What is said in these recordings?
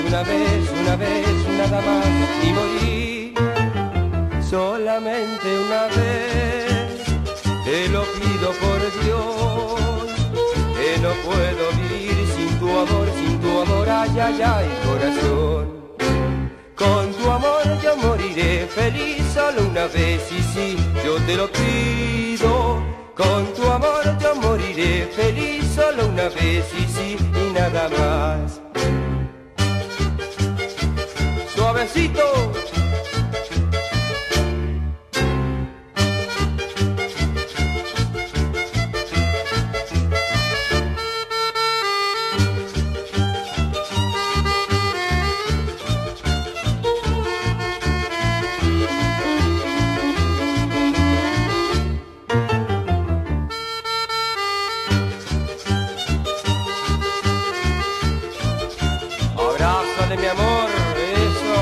una vez, nada más y morir solamente una vez. Te lo pido por Dios, que no puedo vivir sin tu amor, ay, ay, ay, corazón. Con tu amor yo moriré feliz solo una vez y sí, yo te lo pido. Con tu amor yo moriré feliz solo una vez y sí, y nada más. Suavecito. Abrázale, mi amor, eso.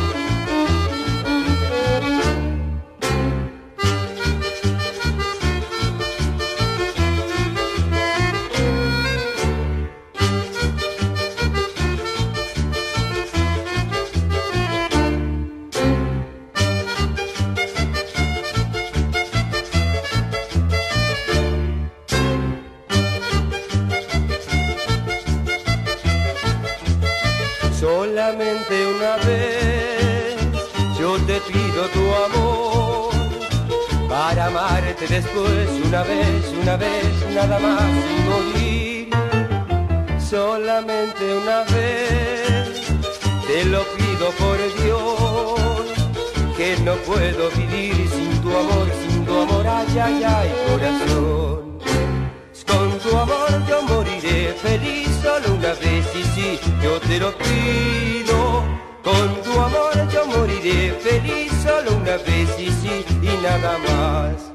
Solamente una vez yo te pido tu amor para amarte después una vez, nada más y morir. Solamente una vez te lo pido por Dios, que no puedo vivir sin tu amor, ay, ay, ay, corazón. Con tu amor yo moriré feliz solo una vez y sí, yo te lo pido. Con tu amor yo moriré feliz solo una vez y sí, y nada más.